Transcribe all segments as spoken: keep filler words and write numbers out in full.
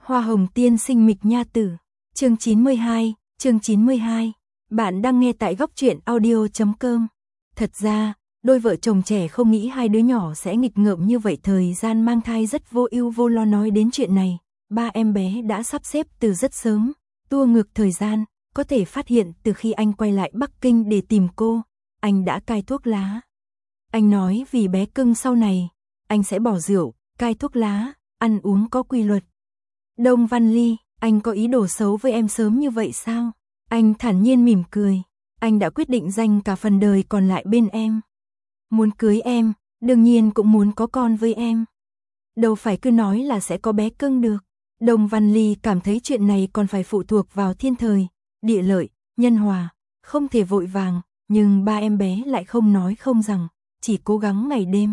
Hoa hồng tiên sinh Mịch Nha Tử, chương chín mươi hai, chương chín mươi hai. Bạn đang nghe tại góc truyện audio chấm com. Thật ra, đôi vợ chồng trẻ không nghĩ hai đứa nhỏ sẽ nghịch ngợm như vậy, thời gian mang thai rất vô ưu vô lo. Nói đến chuyện này, ba em bé đã sắp xếp từ rất sớm, tua ngược thời gian, có thể phát hiện từ khi anh quay lại Bắc Kinh để tìm cô, anh đã cai thuốc lá. Anh nói vì bé cưng sau này, anh sẽ bỏ rượu, cai thuốc lá, ăn uống có quy luật. Đông Văn Ly, anh có ý đồ xấu với em sớm như vậy sao? Anh thản nhiên mỉm cười, anh đã quyết định dành cả phần đời còn lại bên em. Muốn cưới em, đương nhiên cũng muốn có con với em. Đâu phải cứ nói là sẽ có bé cưng được. Đông Văn Ly cảm thấy chuyện này còn phải phụ thuộc vào thiên thời, địa lợi, nhân hòa, không thể vội vàng, nhưng ba em bé lại không nói không rằng, chỉ cố gắng ngày đêm.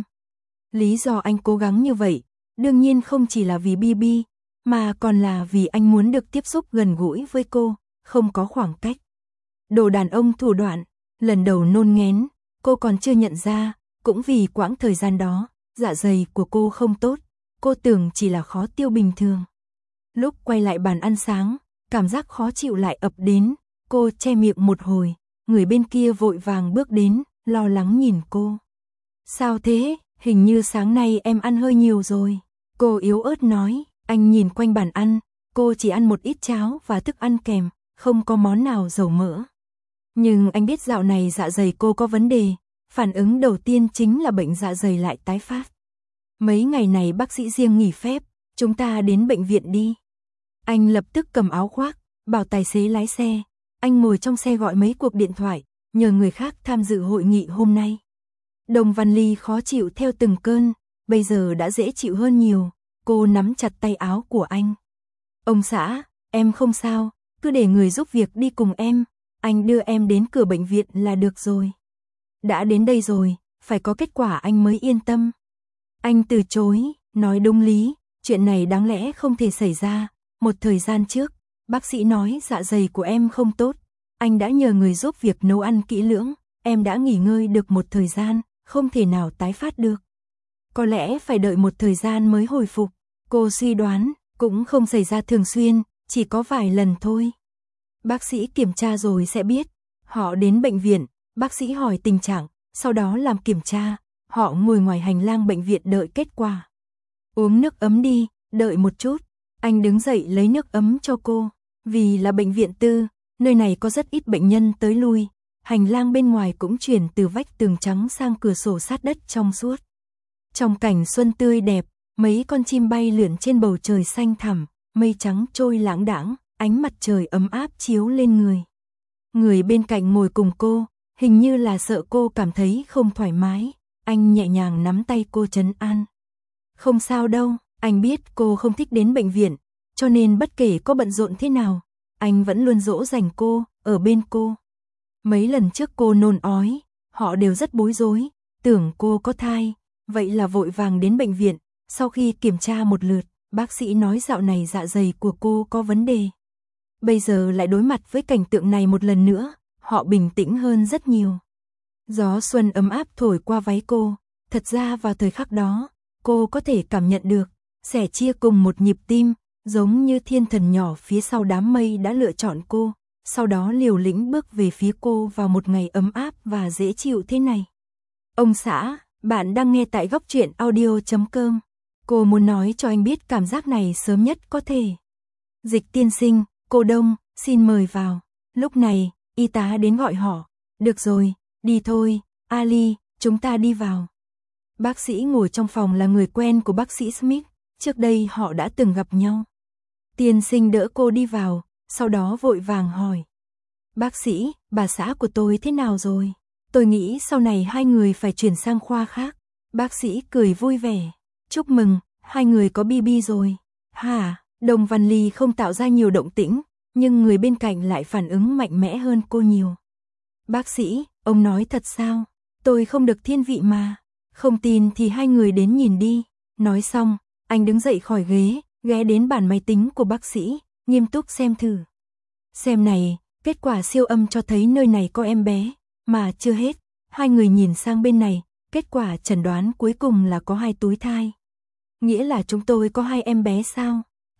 Lý do anh cố gắng như vậy, đương nhiên không chỉ là vì Bibi, mà còn là vì anh muốn được tiếp xúc gần gũi với cô, không có khoảng cách. Đồ đàn ông thủ đoạn, lần đầu nôn nghén, cô còn chưa nhận ra, cũng vì quãng thời gian đó, dạ dày của cô không tốt, cô tưởng chỉ là khó tiêu bình thường. Lúc quay lại bàn ăn sáng, cảm giác khó chịu lại ập đến, cô che miệng một hồi, người bên kia vội vàng bước đến, lo lắng nhìn cô. Sao thế, hình như sáng nay em ăn hơi nhiều rồi. Cô yếu ớt nói, anh nhìn quanh bàn ăn, cô chỉ ăn một ít cháo và thức ăn kèm, không có món nào dầu mỡ. Nhưng anh biết dạo này dạ dày cô có vấn đề, phản ứng đầu tiên chính là bệnh dạ dày lại tái phát. Mấy ngày này bác sĩ riêng nghỉ phép, chúng ta đến bệnh viện đi. Anh lập tức cầm áo khoác, bảo tài xế lái xe, anh ngồi trong xe gọi mấy cuộc điện thoại, nhờ người khác tham dự hội nghị hôm nay. Đông Văn Ly khó chịu theo từng cơn, bây giờ đã dễ chịu hơn nhiều, cô nắm chặt tay áo của anh. Ông xã, em không sao, cứ để người giúp việc đi cùng em, anh đưa em đến cửa bệnh viện là được rồi. Đã đến đây rồi, phải có kết quả anh mới yên tâm. Anh từ chối, nói đúng lý, chuyện này đáng lẽ không thể xảy ra. Một thời gian trước, bác sĩ nói dạ dày của em không tốt, anh đã nhờ người giúp việc nấu ăn kỹ lưỡng, em đã nghỉ ngơi được một thời gian, không thể nào tái phát được. Có lẽ phải đợi một thời gian mới hồi phục, cô suy đoán, cũng không xảy ra thường xuyên, chỉ có vài lần thôi. Bác sĩ kiểm tra rồi sẽ biết. Họ đến bệnh viện, bác sĩ hỏi tình trạng, sau đó làm kiểm tra, họ ngồi ngoài hành lang bệnh viện đợi kết quả. Uống nước ấm đi, đợi một chút. Anh đứng dậy lấy nước ấm cho cô, vì là bệnh viện tư, nơi này có rất ít bệnh nhân tới lui, hành lang bên ngoài cũng chuyển từ vách tường trắng sang cửa sổ sát đất trong suốt. Trong cảnh xuân tươi đẹp, mấy con chim bay lượn trên bầu trời xanh thẳm, mây trắng trôi lãng đãng, ánh mặt trời ấm áp chiếu lên người. Người bên cạnh ngồi cùng cô, hình như là sợ cô cảm thấy không thoải mái, anh nhẹ nhàng nắm tay cô trấn an. Không sao đâu. Anh biết cô không thích đến bệnh viện, cho nên bất kể có bận rộn thế nào, anh vẫn luôn dỗ dành cô, ở bên cô. Mấy lần trước cô nôn ói, họ đều rất bối rối, tưởng cô có thai, vậy là vội vàng đến bệnh viện. Sau khi kiểm tra một lượt, bác sĩ nói dạo này dạ dày của cô có vấn đề. Bây giờ lại đối mặt với cảnh tượng này một lần nữa, họ bình tĩnh hơn rất nhiều. Gió xuân ấm áp thổi qua váy cô, thật ra vào thời khắc đó, cô có thể cảm nhận được, sẻ chia cùng một nhịp tim, giống như thiên thần nhỏ phía sau đám mây đã lựa chọn cô, sau đó liều lĩnh bước về phía cô vào một ngày ấm áp và dễ chịu thế này. Ông xã, bạn đang nghe tại góc truyện audio chấm com. Cô muốn nói cho anh biết cảm giác này sớm nhất có thể. Dịch tiên sinh, cô Đông, xin mời vào. Lúc này, y tá đến gọi họ. Được rồi, đi thôi, Ali, chúng ta đi vào. Bác sĩ ngồi trong phòng là người quen của bác sĩ Smith, trước đây họ đã từng gặp nhau. Tiên sinh đỡ cô đi vào, sau đó vội vàng hỏi. Bác sĩ, bà xã của tôi thế nào rồi? Tôi nghĩ sau này hai người phải chuyển sang khoa khác. Bác sĩ cười vui vẻ. Chúc mừng, hai người có Bibi rồi. Hả? Đông Văn Ly không tạo ra nhiều động tĩnh, nhưng người bên cạnh lại phản ứng mạnh mẽ hơn cô nhiều. Bác sĩ, ông nói thật sao? Tôi không được thiên vị mà. Không tin thì hai người đến nhìn đi. Nói xong, anh đứng dậy khỏi ghế, ghé đến bàn máy tính của bác sĩ, nghiêm túc xem thử. Xem này, kết quả siêu âm cho thấy nơi này có em bé, mà chưa hết. Hai người nhìn sang bên này, kết quả chẩn đoán cuối cùng là có hai túi thai. Nghĩa là chúng tôi có hai em bé sao?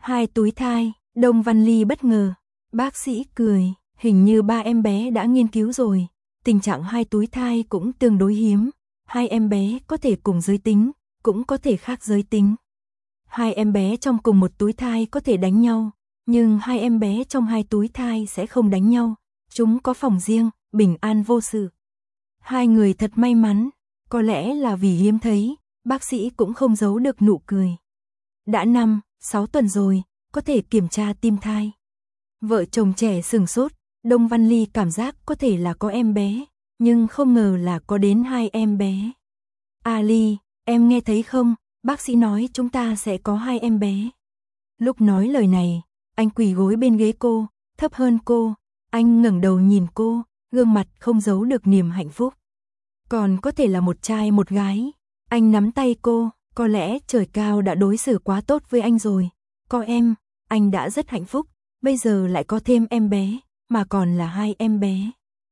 Hai túi thai, Đông Văn Ly bất ngờ. Bác sĩ cười, hình như ba em bé đã nghiên cứu rồi. Tình trạng hai túi thai cũng tương đối hiếm. Hai em bé có thể cùng giới tính, cũng có thể khác giới tính. Hai em bé trong cùng một túi thai có thể đánh nhau, nhưng hai em bé trong hai túi thai sẽ không đánh nhau. Chúng có phòng riêng, bình an vô sự. Hai người thật may mắn, có lẽ là vì hiếm thấy, bác sĩ cũng không giấu được nụ cười. Đã năm, sáu tuần rồi, có thể kiểm tra tim thai. Vợ chồng trẻ sừng sốt, Đông Văn Ly cảm giác có thể là có em bé, nhưng không ngờ là có đến hai em bé. A Ly, em nghe thấy không, bác sĩ nói chúng ta sẽ có hai em bé. Lúc nói lời này, anh quỳ gối bên ghế cô, thấp hơn cô, anh ngẩng đầu nhìn cô, gương mặt không giấu được niềm hạnh phúc. Còn có thể là một trai một gái. Anh nắm tay cô, có lẽ trời cao đã đối xử quá tốt với anh rồi. Có em, anh đã rất hạnh phúc, bây giờ lại có thêm em bé, mà còn là hai em bé.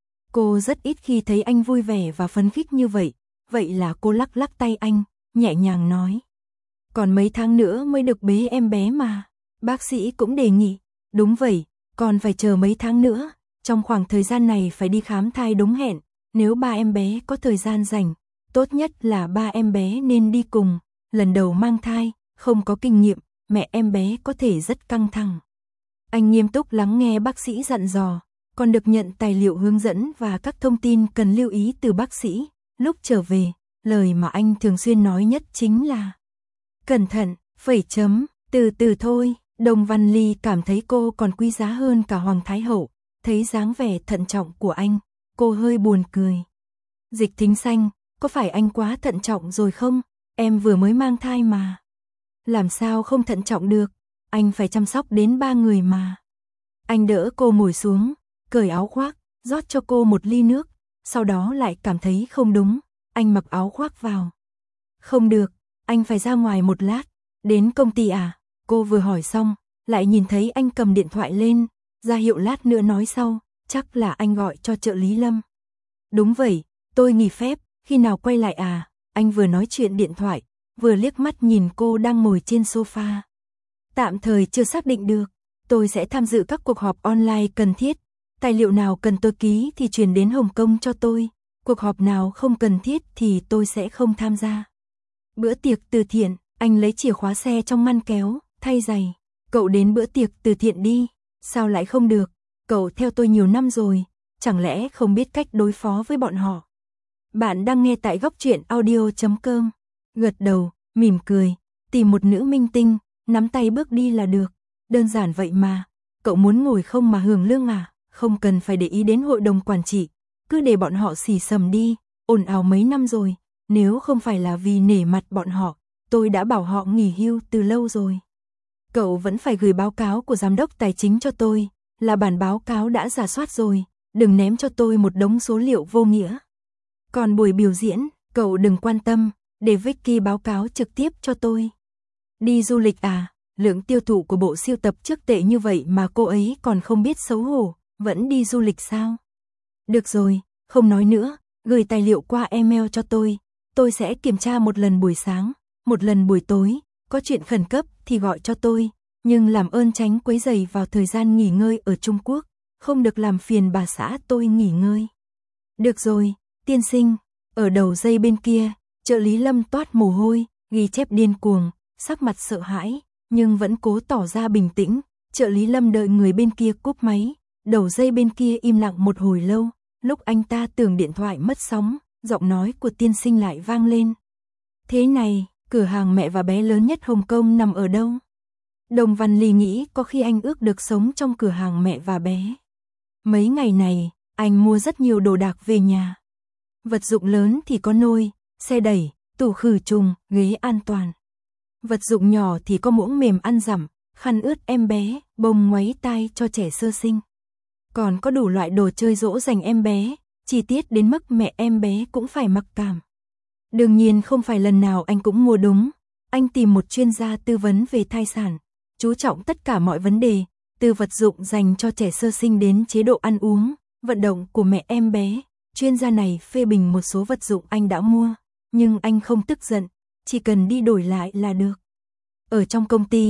Cô rất ít khi thấy anh vui vẻ và phấn khích như vậy, vậy là cô lắc lắc tay anh, nhẹ nhàng nói. Còn mấy tháng nữa mới được bế em bé mà. Bác sĩ cũng đề nghị, đúng vậy, còn phải chờ mấy tháng nữa, trong khoảng thời gian này phải đi khám thai đúng hẹn, nếu ba em bé có thời gian rảnh, tốt nhất là ba em bé nên đi cùng, lần đầu mang thai, không có kinh nghiệm, mẹ em bé có thể rất căng thẳng. Anh nghiêm túc lắng nghe bác sĩ dặn dò, còn được nhận tài liệu hướng dẫn và các thông tin cần lưu ý từ bác sĩ. Lúc trở về, lời mà anh thường xuyên nói nhất chính là cẩn thận, phẩy chấm, từ từ thôi. Đông Văn Ly cảm thấy cô còn quý giá hơn cả Hoàng Thái Hậu, thấy dáng vẻ thận trọng của anh, cô hơi buồn cười. Dịch Thính Xanh, có phải anh quá thận trọng rồi không? Em vừa mới mang thai mà. Làm sao không thận trọng được, anh phải chăm sóc đến ba người mà. Anh đỡ cô ngồi xuống, cởi áo khoác, rót cho cô một ly nước, sau đó lại cảm thấy không đúng, anh mặc áo khoác vào. Không được, anh phải ra ngoài một lát. Đến công ty à? Cô vừa hỏi xong, lại nhìn thấy anh cầm điện thoại lên, ra hiệu lát nữa nói sau, chắc là anh gọi cho trợ lý Lâm. Đúng vậy, tôi nghỉ phép, khi nào quay lại à? Anh vừa nói chuyện điện thoại, vừa liếc mắt nhìn cô đang ngồi trên sofa. Tạm thời chưa xác định được, tôi sẽ tham dự các cuộc họp online cần thiết, tài liệu nào cần tôi ký thì truyền đến Hồng Kông cho tôi, cuộc họp nào không cần thiết thì tôi sẽ không tham gia. Bữa tiệc từ thiện, anh lấy chìa khóa xe trong ngăn kéo, thay giày. Cậu đến bữa tiệc từ thiện đi. Sao lại không được? Cậu theo tôi nhiều năm rồi, chẳng lẽ không biết cách đối phó với bọn họ? Bạn đang nghe tại góc truyện audio chấm com. Gật đầu, mỉm cười, tìm một nữ minh tinh, nắm tay bước đi là được. Đơn giản vậy mà. Cậu muốn ngồi không mà hưởng lương à? Không cần phải để ý đến hội đồng quản trị, cứ để bọn họ xì xầm đi, ồn ào mấy năm rồi. Nếu không phải là vì nể mặt bọn họ, tôi đã bảo họ nghỉ hưu từ lâu rồi. Cậu vẫn phải gửi báo cáo của giám đốc tài chính cho tôi, là bản báo cáo đã rà soát rồi, đừng ném cho tôi một đống số liệu vô nghĩa. Còn buổi biểu diễn, cậu đừng quan tâm, để Vicky báo cáo trực tiếp cho tôi. Đi du lịch à? Lượng tiêu thụ của bộ siêu tập trước tệ như vậy mà cô ấy còn không biết xấu hổ, vẫn đi du lịch sao? Được rồi, không nói nữa, gửi tài liệu qua email cho tôi, tôi sẽ kiểm tra một lần buổi sáng, một lần buổi tối, có chuyện khẩn cấp thì gọi cho tôi, nhưng làm ơn tránh quấy rầy vào thời gian nghỉ ngơi ở Trung Quốc, không được làm phiền bà xã tôi nghỉ ngơi. Được rồi, tiên sinh. Ở đầu dây bên kia, trợ lý Lâm toát mồ hôi, ghi chép điên cuồng, sắc mặt sợ hãi, nhưng vẫn cố tỏ ra bình tĩnh. Trợ lý Lâm đợi người bên kia cúp máy, đầu dây bên kia im lặng một hồi lâu, lúc anh ta tưởng điện thoại mất sóng, giọng nói của tiên sinh lại vang lên. Thế này, cửa hàng mẹ và bé lớn nhất Hồng Kông nằm ở đâu? Đồng Văn Ly nghĩ có khi anh ước được sống trong cửa hàng mẹ và bé. Mấy ngày này, anh mua rất nhiều đồ đạc về nhà. Vật dụng lớn thì có nôi, xe đẩy, tủ khử trùng, ghế an toàn. Vật dụng nhỏ thì có muỗng mềm ăn dặm, khăn ướt em bé, bông ngoáy tai cho trẻ sơ sinh. Còn có đủ loại đồ chơi dỗ dành em bé, chi tiết đến mức mẹ em bé cũng phải mặc cảm. Đương nhiên không phải lần nào anh cũng mua đúng, anh tìm một chuyên gia tư vấn về thai sản, chú trọng tất cả mọi vấn đề, từ vật dụng dành cho trẻ sơ sinh đến chế độ ăn uống, vận động của mẹ em bé. Chuyên gia này phê bình một số vật dụng anh đã mua, nhưng anh không tức giận, chỉ cần đi đổi lại là được. Ở trong công ty,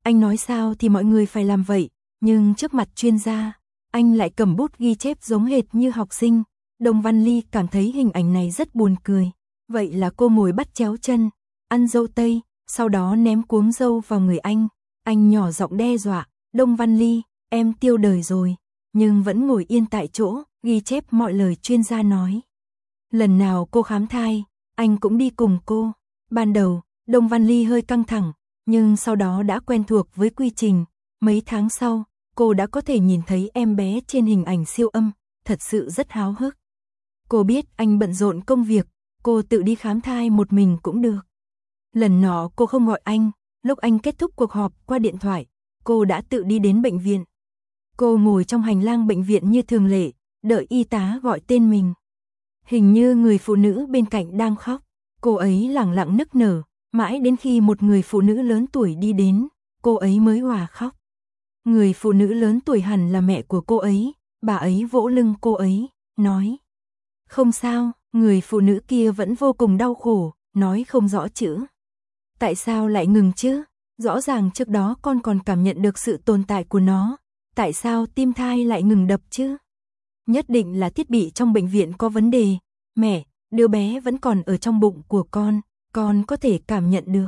Anh nói sao thì mọi người phải làm vậy, nhưng trước mặt chuyên gia, anh lại cầm bút ghi chép giống hệt như học sinh. Đồng Văn Ly cảm thấy hình ảnh này rất buồn cười. Vậy là cô ngồi bắt chéo chân, ăn dâu tây, sau đó ném cuống dâu vào người anh. Anh nhỏ giọng đe dọa, Đông Văn Ly, em tiêu đời rồi, nhưng vẫn ngồi yên tại chỗ, ghi chép mọi lời chuyên gia nói. Lần nào cô khám thai, anh cũng đi cùng cô. Ban đầu, Đông Văn Ly hơi căng thẳng, nhưng sau đó đã quen thuộc với quy trình. Mấy tháng sau, cô đã có thể nhìn thấy em bé trên hình ảnh siêu âm, thật sự rất háo hức. Cô biết anh bận rộn công việc, cô tự đi khám thai một mình cũng được. Lần nọ cô không gọi anh, lúc anh kết thúc cuộc họp qua điện thoại, cô đã tự đi đến bệnh viện. Cô ngồi trong hành lang bệnh viện như thường lệ, đợi y tá gọi tên mình. Hình như người phụ nữ bên cạnh đang khóc, cô ấy lẳng lặng nức nở, mãi đến khi một người phụ nữ lớn tuổi đi đến, cô ấy mới hòa khóc. Người phụ nữ lớn tuổi hẳn là mẹ của cô ấy, bà ấy vỗ lưng cô ấy, nói. Không sao, người phụ nữ kia vẫn vô cùng đau khổ, nói không rõ chữ. Tại sao lại ngừng chứ? Rõ ràng trước đó con còn cảm nhận được sự tồn tại của nó. Tại sao tim thai lại ngừng đập chứ? Nhất định là thiết bị trong bệnh viện có vấn đề. Mẹ, đứa bé vẫn còn ở trong bụng của con, con có thể cảm nhận được.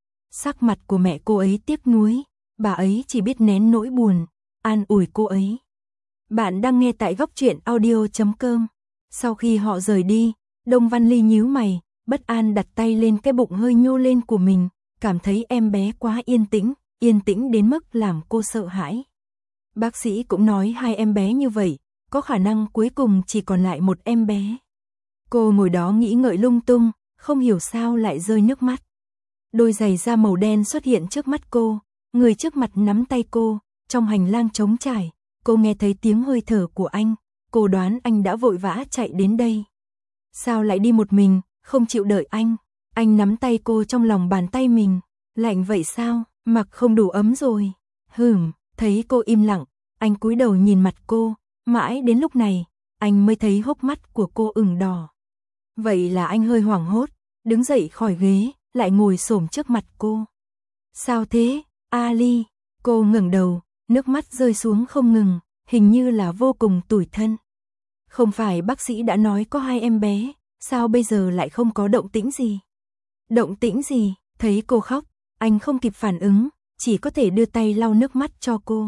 Sắc mặt của mẹ cô ấy tiếc nuối, bà ấy chỉ biết nén nỗi buồn, an ủi cô ấy. Bạn đang nghe tại góc truyện audio chấm com. Sau khi họ rời đi, Đông Văn Ly nhíu mày, bất an đặt tay lên cái bụng hơi nhô lên của mình, cảm thấy em bé quá yên tĩnh, yên tĩnh đến mức làm cô sợ hãi. Bác sĩ cũng nói hai em bé như vậy, có khả năng cuối cùng chỉ còn lại một em bé. Cô ngồi đó nghĩ ngợi lung tung, không hiểu sao lại rơi nước mắt. Đôi giày da màu đen xuất hiện trước mắt cô, người trước mặt nắm tay cô, trong hành lang trống trải, cô nghe thấy tiếng hơi thở của anh, cô đoán anh đã vội vã chạy đến đây. Sao lại đi một mình, không chịu đợi anh? Anh nắm tay cô trong lòng bàn tay mình, lạnh vậy sao, mặc không đủ ấm rồi. Hừm, thấy cô im lặng, anh cúi đầu nhìn mặt cô, mãi đến lúc này, anh mới thấy hốc mắt của cô ửng đỏ. Vậy là anh hơi hoảng hốt, đứng dậy khỏi ghế, lại ngồi xổm trước mặt cô. Sao thế, Ali? Cô ngẩng đầu, nước mắt rơi xuống không ngừng, hình như là vô cùng tủi thân. Không phải bác sĩ đã nói có hai em bé, sao bây giờ lại không có động tĩnh gì? Động tĩnh gì? Thấy cô khóc, anh không kịp phản ứng, chỉ có thể đưa tay lau nước mắt cho cô.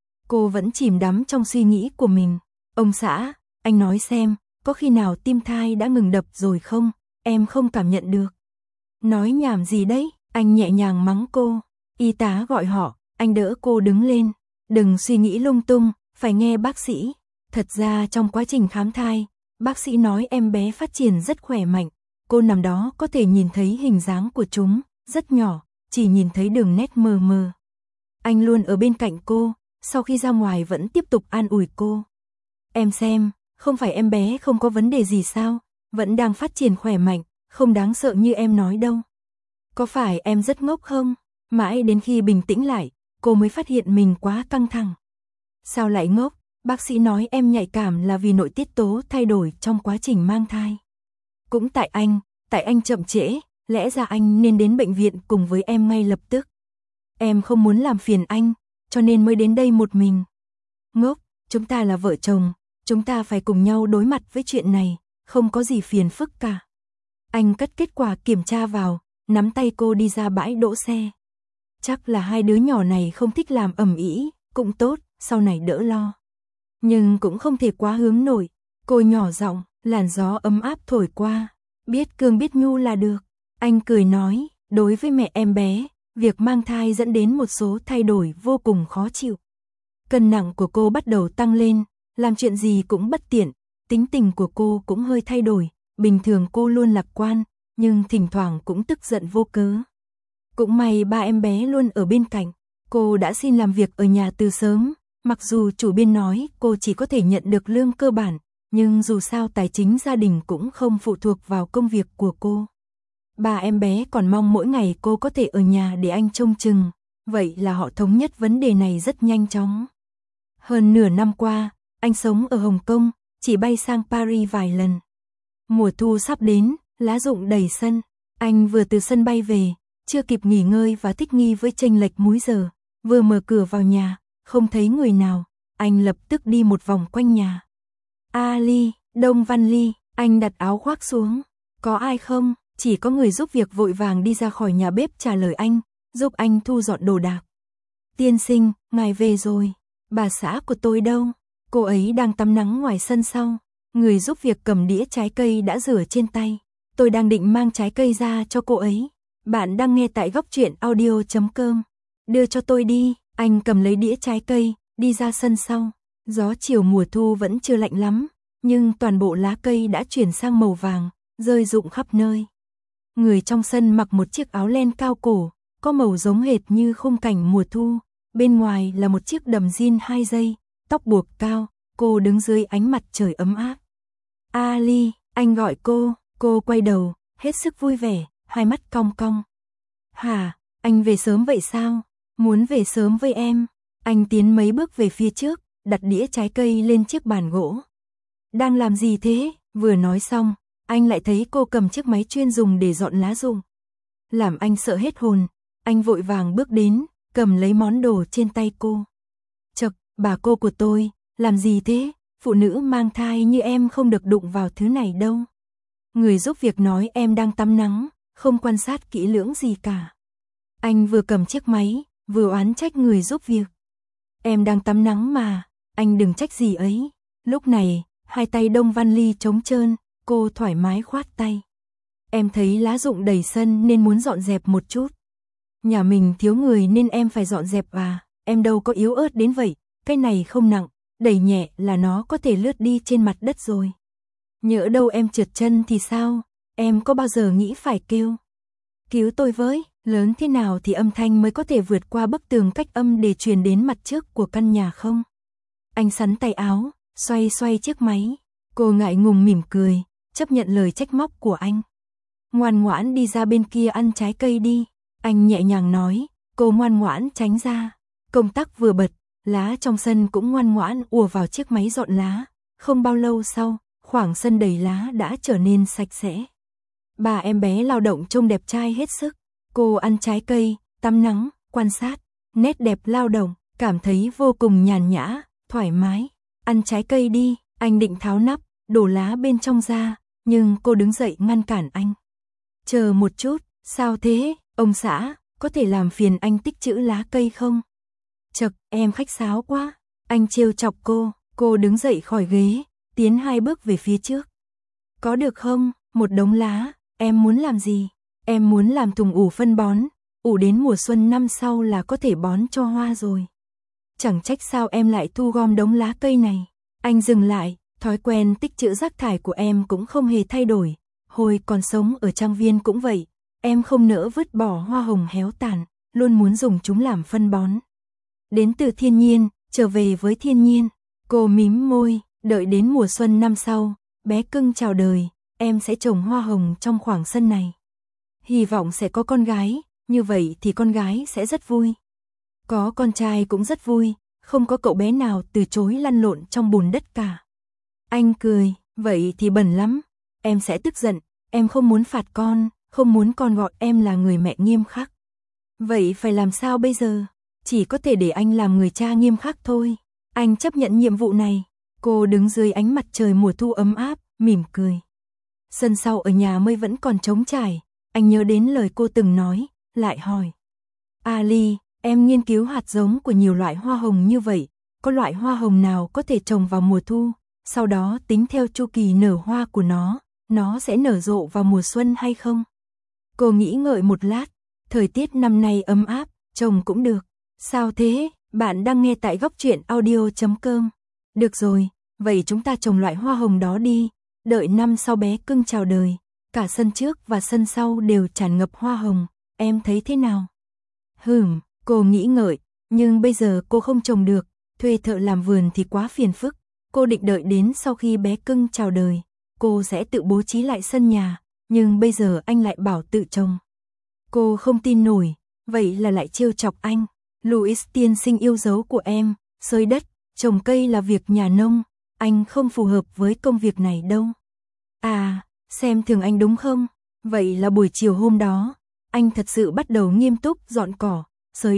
Cô vẫn chìm đắm trong suy nghĩ của mình. Ông xã, anh nói xem, có khi nào tim thai đã ngừng đập rồi không? Em không cảm nhận được. Nói nhảm gì đấy? Anh nhẹ nhàng mắng cô. Y tá gọi họ, anh đỡ cô đứng lên. Đừng suy nghĩ lung tung, phải nghe bác sĩ. Thật ra trong quá trình khám thai, bác sĩ nói em bé phát triển rất khỏe mạnh. Cô nằm đó có thể nhìn thấy hình dáng của chúng, rất nhỏ, chỉ nhìn thấy đường nét mờ mờ. Anh luôn ở bên cạnh cô, sau khi ra ngoài vẫn tiếp tục an ủi cô. Em xem, không phải em bé không có vấn đề gì sao, vẫn đang phát triển khỏe mạnh, không đáng sợ như em nói đâu. Có phải em rất ngốc không? Mãi đến khi bình tĩnh lại, cô mới phát hiện mình quá căng thẳng. Sao lại ngốc? Bác sĩ nói em nhạy cảm là vì nội tiết tố thay đổi trong quá trình mang thai. Cũng tại anh, tại anh chậm trễ, lẽ ra anh nên đến bệnh viện cùng với em ngay lập tức. Em không muốn làm phiền anh, cho nên mới đến đây một mình. Ngốc, chúng ta là vợ chồng, chúng ta phải cùng nhau đối mặt với chuyện này, không có gì phiền phức cả. Anh cất kết quả kiểm tra vào, nắm tay cô đi ra bãi đỗ xe. Chắc là hai đứa nhỏ này không thích làm ầm ĩ, cũng tốt, sau này đỡ lo. Nhưng cũng không thể quá hướng nổi. Cô nhỏ giọng, làn gió ấm áp thổi qua, biết cương biết nhu là được. Anh cười nói, đối với mẹ em bé, việc mang thai dẫn đến một số thay đổi vô cùng khó chịu. Cân nặng của cô bắt đầu tăng lên, làm chuyện gì cũng bất tiện, tính tình của cô cũng hơi thay đổi, bình thường cô luôn lạc quan, nhưng thỉnh thoảng cũng tức giận vô cớ. Cũng may ba em bé luôn ở bên cạnh, cô đã xin làm việc ở nhà từ sớm, mặc dù chủ biên nói cô chỉ có thể nhận được lương cơ bản, nhưng dù sao tài chính gia đình cũng không phụ thuộc vào công việc của cô. Ba em bé còn mong mỗi ngày cô có thể ở nhà để anh trông chừng, vậy là họ thống nhất vấn đề này rất nhanh chóng. Hơn nửa năm qua, anh sống ở Hồng Kông, chỉ bay sang Paris vài lần. Mùa thu sắp đến, lá rụng đầy sân, anh vừa từ sân bay về, chưa kịp nghỉ ngơi và thích nghi với chênh lệch múi giờ, vừa mở cửa vào nhà, không thấy người nào, anh lập tức đi một vòng quanh nhà. Ali, Đông Văn Ly, anh đặt áo khoác xuống. Có ai không? Chỉ có người giúp việc vội vàng đi ra khỏi nhà bếp trả lời anh, giúp anh thu dọn đồ đạc. Tiên sinh, ngài về rồi. Bà xã của tôi đâu? Cô ấy đang tắm nắng ngoài sân sau. Người giúp việc cầm đĩa trái cây đã rửa trên tay. Tôi đang định mang trái cây ra cho cô ấy. Bạn đang nghe tại góc truyện audio chấm com. Đưa cho tôi đi. Anh cầm lấy đĩa trái cây, đi ra sân sau. Gió chiều mùa thu vẫn chưa lạnh lắm, nhưng toàn bộ lá cây đã chuyển sang màu vàng, rơi rụng khắp nơi. Người trong sân mặc một chiếc áo len cao cổ, có màu giống hệt như khung cảnh mùa thu. Bên ngoài là một chiếc đầm jean hai dây, tóc buộc cao, cô đứng dưới ánh mặt trời ấm áp. Ali, anh gọi cô, cô quay đầu, hết sức vui vẻ, hai mắt cong cong. Hả, anh về sớm vậy sao? Muốn về sớm với em. Anh tiến mấy bước về phía trước, đặt đĩa trái cây lên chiếc bàn gỗ. Đang làm gì thế? Vừa nói xong, anh lại thấy cô cầm chiếc máy chuyên dùng để dọn lá rụng. Làm anh sợ hết hồn, anh vội vàng bước đến, cầm lấy món đồ trên tay cô. Chậc, bà cô của tôi, làm gì thế? Phụ nữ mang thai như em không được đụng vào thứ này đâu. Người giúp việc nói em đang tắm nắng, không quan sát kỹ lưỡng gì cả. Anh vừa cầm chiếc máy, vừa oán trách người giúp việc. Em đang tắm nắng mà, anh đừng trách gì ấy. Lúc này, hai tay Đông Văn Ly trống trơn, cô thoải mái khoát tay. Em thấy lá rụng đầy sân nên muốn dọn dẹp một chút. Nhà mình thiếu người nên em phải dọn dẹp à, em đâu có yếu ớt đến vậy, cái này không nặng, đẩy nhẹ là nó có thể lướt đi trên mặt đất rồi. Nhỡ đâu em trượt chân thì sao, em có bao giờ nghĩ phải kêu. Cứu tôi với, lớn thế nào thì âm thanh mới có thể vượt qua bức tường cách âm để truyền đến mặt trước của căn nhà không? Anh sắn tay áo, xoay xoay chiếc máy, cô ngại ngùng mỉm cười, chấp nhận lời trách móc của anh. Ngoan ngoãn đi ra bên kia ăn trái cây đi, anh nhẹ nhàng nói, cô ngoan ngoãn tránh ra. Công tắc vừa bật, lá trong sân cũng ngoan ngoãn ùa vào chiếc máy dọn lá, không bao lâu sau, khoảng sân đầy lá đã trở nên sạch sẽ. Bà em bé lao động trông đẹp trai hết sức, cô ăn trái cây, tắm nắng, quan sát, nét đẹp lao động, cảm thấy vô cùng nhàn nhã, thoải mái. Ăn trái cây đi, anh định tháo nắp, đổ lá bên trong ra, nhưng cô đứng dậy ngăn cản anh. Chờ một chút, sao thế, ông xã, có thể làm phiền anh tích trữ lá cây không? Chậc, em khách sáo quá, anh trêu chọc cô, cô đứng dậy khỏi ghế, tiến hai bước về phía trước. Có được không, một đống lá, em muốn làm gì? Em muốn làm thùng ủ phân bón, ủ đến mùa xuân năm sau là có thể bón cho hoa rồi. Chẳng trách sao em lại thu gom đống lá cây này. Anh dừng lại, thói quen tích trữ rác thải của em cũng không hề thay đổi. Hồi còn sống ở trang viên cũng vậy, em không nỡ vứt bỏ hoa hồng héo tàn, luôn muốn dùng chúng làm phân bón. Đến từ thiên nhiên, trở về với thiên nhiên. Cô mím môi, đợi đến mùa xuân năm sau, bé cưng chào đời, em sẽ trồng hoa hồng trong khoảng sân này. Hy vọng sẽ có con gái, như vậy thì con gái sẽ rất vui. Có con trai cũng rất vui, không có cậu bé nào từ chối lăn lộn trong bùn đất cả. Anh cười, vậy thì bẩn lắm, em sẽ tức giận, em không muốn phạt con, không muốn con gọi em là người mẹ nghiêm khắc. Vậy phải làm sao bây giờ? Chỉ có thể để anh làm người cha nghiêm khắc thôi. Anh chấp nhận nhiệm vụ này. Cô đứng dưới ánh mặt trời mùa thu ấm áp, mỉm cười. Sân sau ở nhà mây vẫn còn trống trải. Anh nhớ đến lời cô từng nói, lại hỏi. Ali, em nghiên cứu hạt giống của nhiều loại hoa hồng như vậy. Có loại hoa hồng nào có thể trồng vào mùa thu, sau đó tính theo chu kỳ nở hoa của nó, nó sẽ nở rộ vào mùa xuân hay không? Cô nghĩ ngợi một lát, thời tiết năm nay ấm áp, trồng cũng được. Sao thế, bạn đang nghe tại góc truyện audio chấm com. Được rồi, vậy chúng ta trồng loại hoa hồng đó đi, đợi năm sau bé cưng chào đời. Cả sân trước và sân sau đều tràn ngập hoa hồng, em thấy thế nào? Hừm, cô nghĩ ngợi, nhưng bây giờ cô không trồng được, thuê thợ làm vườn thì quá phiền phức. Cô định đợi đến sau khi bé cưng chào đời, cô sẽ tự bố trí lại sân nhà, nhưng bây giờ anh lại bảo tự trồng. Cô không tin nổi, vậy là lại trêu chọc anh. Louis tiên sinh yêu dấu của em, xới đất, trồng cây là việc nhà nông, anh không phù hợp với công việc này đâu. À, xem thường anh đúng không? Vậy là buổi chiều hôm đó, anh thật sự bắt đầu nghiêm túc dọn cỏ, xới đất,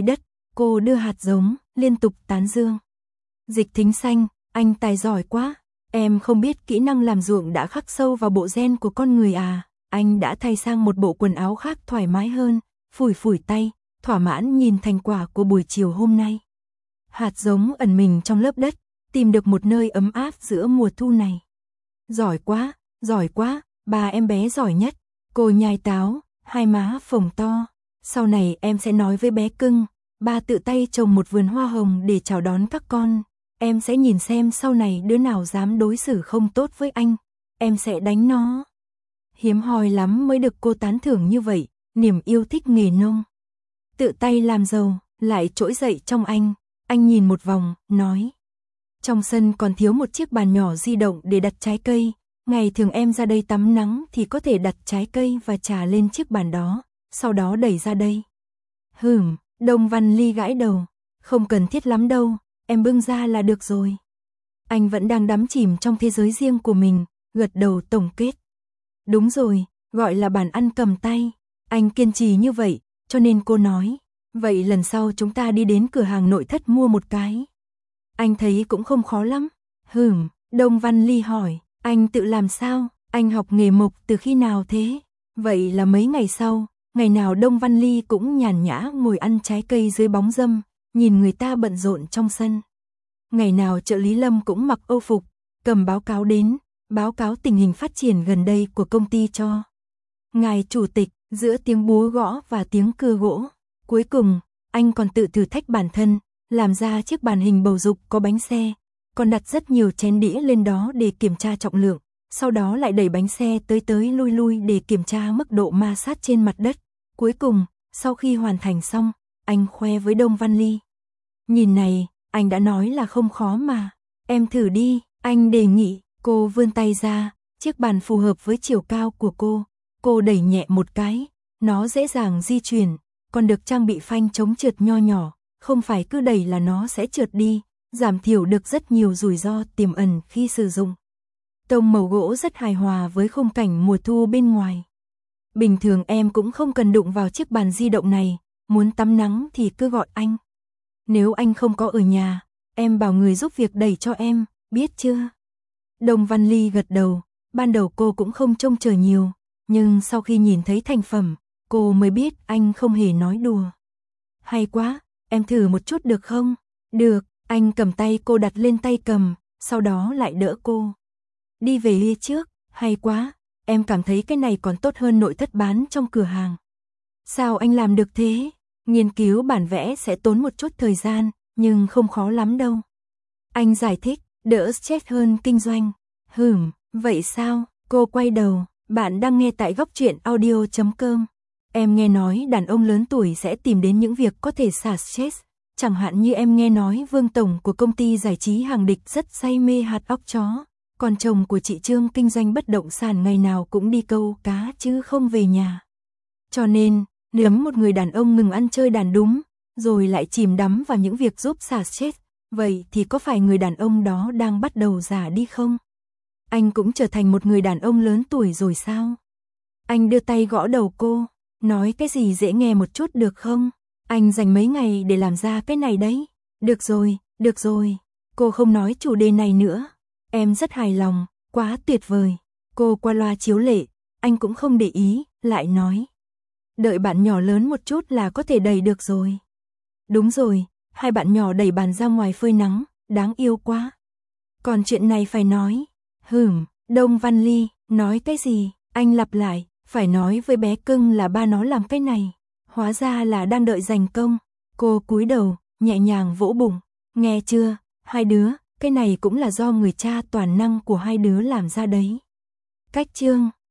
Cô đưa hạt giống, liên tục tán dương. Dịch Thính Xanh, anh tài giỏi quá. Em không biết kỹ năng làm ruộng đã khắc sâu vào bộ gen của con người à. Anh đã thay sang một bộ quần áo khác thoải mái hơn, phủi phủi tay, thỏa mãn nhìn thành quả của buổi chiều hôm nay. Hạt giống ẩn mình trong lớp đất, tìm được một nơi ấm áp giữa mùa thu này. Giỏi quá, giỏi quá, ba em bé giỏi nhất. Cô nhai táo, hai má phồng to. Sau này em sẽ nói với bé cưng, ba tự tay trồng một vườn hoa hồng để chào đón các con. Em sẽ nhìn xem sau này đứa nào dám đối xử không tốt với anh, em sẽ đánh nó. Hiếm hoi lắm mới được cô tán thưởng như vậy, niềm yêu thích nghề nông. Tự tay làm giàu, lại trỗi dậy trong anh. Anh nhìn một vòng, nói. Trong sân còn thiếu một chiếc bàn nhỏ di động để đặt trái cây. Ngày thường em ra đây tắm nắng thì có thể đặt trái cây và trà lên chiếc bàn đó, sau đó đẩy ra đây. Hừm, Đông Văn Ly gãi đầu. Không cần thiết lắm đâu, em bưng ra là được rồi. Anh vẫn đang đắm chìm trong thế giới riêng của mình, gật đầu tổng kết. Đúng rồi, gọi là bàn ăn cầm tay. Anh kiên trì như vậy, cho nên cô nói. Vậy lần sau chúng ta đi đến cửa hàng nội thất mua một cái. Anh thấy cũng không khó lắm. Hừm, Đông Văn Ly hỏi. Anh tự làm sao? Anh học nghề mộc từ khi nào thế? Vậy là mấy ngày sau, ngày nào Đông Văn Ly cũng nhàn nhã ngồi ăn trái cây dưới bóng râm, nhìn người ta bận rộn trong sân. Ngày nào trợ lý Lâm cũng mặc âu phục, cầm báo cáo đến, báo cáo tình hình phát triển gần đây của công ty cho. Ngài chủ tịch, giữa tiếng búa gõ và tiếng cưa gỗ, cuối cùng, anh còn tự thử thách bản thân, làm ra chiếc bàn hình bầu dục có bánh xe, còn đặt rất nhiều chén đĩa lên đó để kiểm tra trọng lượng, sau đó lại đẩy bánh xe tới tới lui lui để kiểm tra mức độ ma sát trên mặt đất. Cuối cùng, sau khi hoàn thành xong, anh khoe với Đông Văn Ly. Nhìn này, anh đã nói là không khó mà, em thử đi, anh đề nghị. Cô vươn tay ra, chiếc bàn phù hợp với chiều cao của cô, cô đẩy nhẹ một cái, nó dễ dàng di chuyển, còn được trang bị phanh chống trượt nho nhỏ, không phải cứ đẩy là nó sẽ trượt đi, giảm thiểu được rất nhiều rủi ro tiềm ẩn khi sử dụng. Tông màu gỗ rất hài hòa với khung cảnh mùa thu bên ngoài. Bình thường em cũng không cần đụng vào chiếc bàn di động này, muốn tắm nắng thì cứ gọi anh. Nếu anh không có ở nhà, em bảo người giúp việc đẩy cho em, biết chưa? Đông Văn Ly gật đầu, ban đầu cô cũng không trông chờ nhiều, nhưng sau khi nhìn thấy thành phẩm, cô mới biết anh không hề nói đùa. Hay quá, em thử một chút được không? Được, anh cầm tay cô đặt lên tay cầm, sau đó lại đỡ cô. Đi về lia trước, hay quá, em cảm thấy cái này còn tốt hơn nội thất bán trong cửa hàng. Sao anh làm được thế? Nghiên cứu bản vẽ sẽ tốn một chút thời gian, nhưng không khó lắm đâu. Anh giải thích, đỡ stress hơn kinh doanh. Hừm, vậy sao? Cô quay đầu, bạn đang nghe tại góc truyện audio chấm com. Em nghe nói đàn ông lớn tuổi sẽ tìm đến những việc có thể xả stress. Chẳng hạn như em nghe nói Vương Tổng của công ty giải trí hàng địch rất say mê hạt óc chó. Còn chồng của chị Trương kinh doanh bất động sản ngày nào cũng đi câu cá chứ không về nhà. Cho nên, nếu một người đàn ông ngừng ăn chơi đàn đúng, rồi lại chìm đắm vào những việc giúp xả stress, vậy thì có phải người đàn ông đó đang bắt đầu già đi không? Anh cũng trở thành một người đàn ông lớn tuổi rồi sao? Anh đưa tay gõ đầu cô, nói cái gì dễ nghe một chút được không? Anh dành mấy ngày để làm ra cái này đấy. Được rồi, được rồi. Cô không nói chủ đề này nữa. Em rất hài lòng, quá tuyệt vời. Cô qua loa chiếu lệ, anh cũng không để ý, lại nói. Đợi bạn nhỏ lớn một chút là có thể đẩy được rồi. Đúng rồi, hai bạn nhỏ đẩy bàn ra ngoài phơi nắng, đáng yêu quá. Còn chuyện này phải nói. Hừm, Đông Văn Ly, nói cái gì? Anh lặp lại, phải nói với bé cưng là ba nó làm cái này. Hóa ra là đang đợi giành công. Cô cúi đầu, nhẹ nhàng vỗ bụng. Nghe chưa, hai đứa, cái này cũng là do người cha toàn năng của hai đứa làm ra đấy. Cách chương